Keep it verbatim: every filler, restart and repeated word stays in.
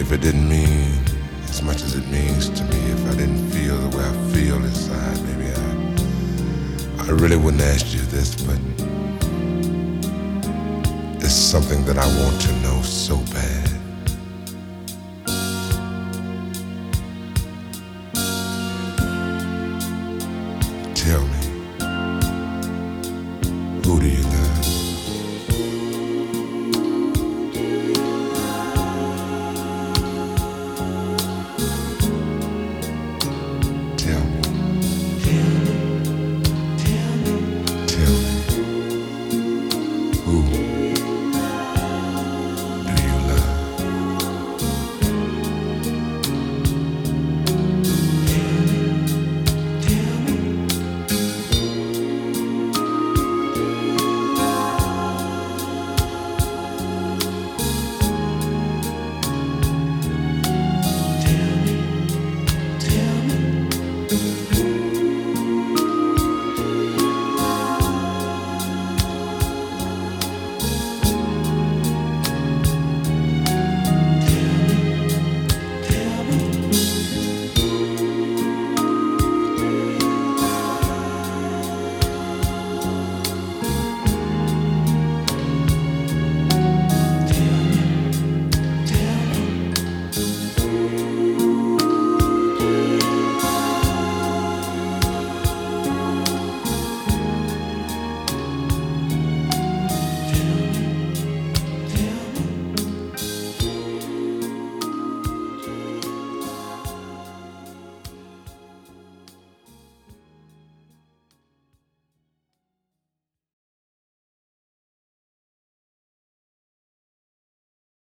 if it didn't mean as much as it means to me, if I didn't feel the way I feel inside, maybe I, I really wouldn't ask you this, but it's something that I want to know so bad. Tell me.